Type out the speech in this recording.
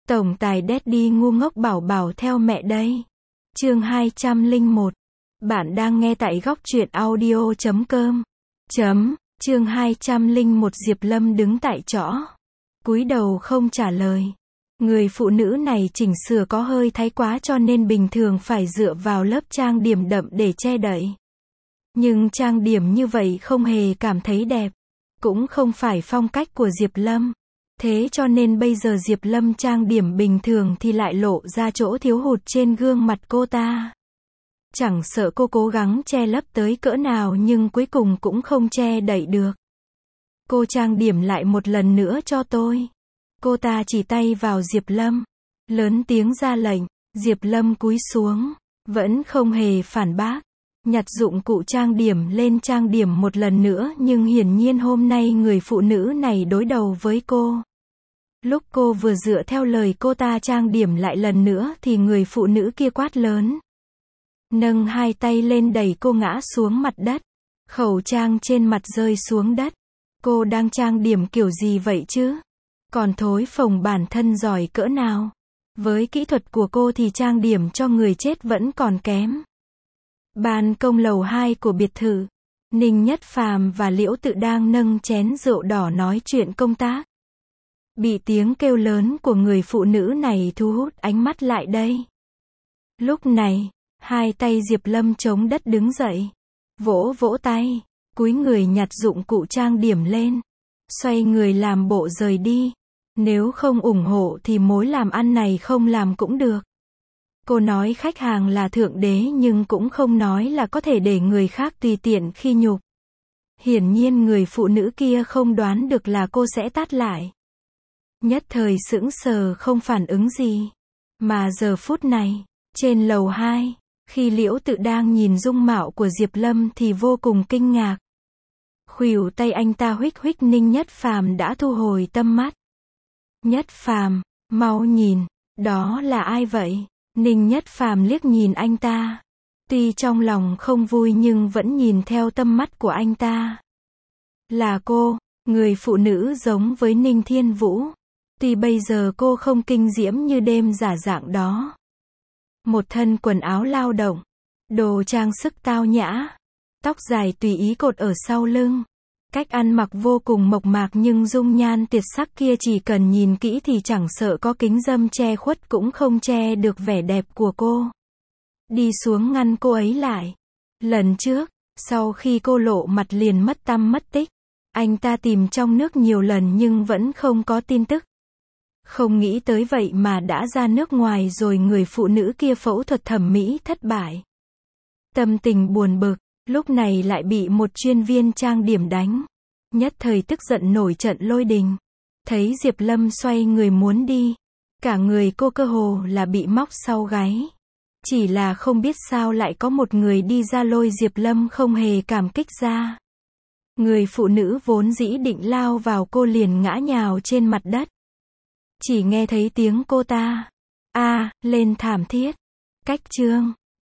Tổng tài Daddy ngu ngốc bảo bảo theo mẹ đây. Chương 201. Bạn đang nghe tại góc truyện audio.com. Chương 201 Diệp Lâm đứng tại chỗ, cúi đầu không trả lời. Người phụ nữ này chỉnh sửa có hơi thái quá cho nên bình thường phải dựa vào lớp trang điểm đậm để che đậy. Nhưng trang điểm như vậy không hề cảm thấy đẹp, cũng không phải phong cách của Diệp Lâm. Thế cho nên bây giờ Diệp Lâm trang điểm bình thường thì lại lộ ra chỗ thiếu hụt trên gương mặt cô ta. Chẳng sợ cô cố gắng che lấp tới cỡ nào nhưng cuối cùng cũng không che đậy được. Cô trang điểm lại một lần nữa cho tôi. Cô ta chỉ tay vào Diệp Lâm, lớn tiếng ra lệnh. Diệp Lâm cúi xuống, vẫn không hề phản bác. Nhặt dụng cụ trang điểm lên trang điểm một lần nữa, nhưng hiển nhiên hôm nay người phụ nữ này đối đầu với cô. Lúc cô vừa dựa theo lời cô ta trang điểm lại lần nữa thì người phụ nữ kia quát lớn, nâng hai tay lên đẩy cô ngã xuống mặt đất. Khẩu trang trên mặt rơi xuống đất. Cô đang trang điểm kiểu gì vậy chứ? Còn thối phồng bản thân giỏi cỡ nào? Với kỹ thuật của cô thì trang điểm cho người chết vẫn còn kém. Ban công lầu 2 của biệt thự, Ninh Nhất Phàm và Liễu Tự đang nâng chén rượu đỏ nói chuyện công tác. Bị tiếng kêu lớn của người phụ nữ này thu hút ánh mắt lại đây. Lúc này, hai tay Diệp Lâm chống đất đứng dậy, vỗ vỗ tay, cúi người nhặt dụng cụ trang điểm lên, xoay người làm bộ rời đi. Nếu không ủng hộ thì mối làm ăn này không làm cũng được. Cô nói khách hàng là thượng đế nhưng cũng không nói là có thể để người khác tùy tiện khi nhục. Hiển nhiên người phụ nữ kia không đoán được là cô sẽ tát lại. Nhất thời sững sờ không phản ứng gì. Mà giờ phút này, trên lầu 2, khi Liễu Tự đang nhìn dung mạo của Diệp Lâm thì vô cùng kinh ngạc. Khuỷu tay anh ta huých huých Ninh Nhất Phàm đã thu hồi tâm mắt. Nhất Phàm, mau nhìn, đó là ai vậy? Ninh Nhất Phàm liếc nhìn anh ta. Tuy trong lòng không vui nhưng vẫn nhìn theo tâm mắt của anh ta. Là cô, người phụ nữ giống với Ninh Thiên Vũ. Tuy bây giờ cô không kinh diễm như đêm giả dạng đó. Một thân quần áo lao động, đồ trang sức tao nhã, tóc dài tùy ý cột ở sau lưng. Cách ăn mặc vô cùng mộc mạc nhưng dung nhan tuyệt sắc kia chỉ cần nhìn kỹ thì chẳng sợ có kính râm che khuất cũng không che được vẻ đẹp của cô. Đi xuống ngăn cô ấy lại. Lần trước, sau khi cô lộ mặt liền mất tăm mất tích. Anh ta tìm trong nước nhiều lần nhưng vẫn không có tin tức. Không nghĩ tới vậy mà đã ra nước ngoài rồi người phụ nữ kia phẫu thuật thẩm mỹ thất bại. Tâm tình buồn bực, lúc này lại bị một chuyên viên trang điểm đánh. Nhất thời tức giận nổi trận lôi đình. Thấy Diệp Lâm xoay người muốn đi. Cả người cô cơ hồ là bị móc sau gáy. Chỉ là không biết sao lại có một người đi ra lôi Diệp Lâm không hề cảm kích ra. Người phụ nữ vốn dĩ định lao vào cô liền ngã nhào trên mặt đất. Chỉ nghe thấy tiếng cô ta lên thảm thiết. Cách chương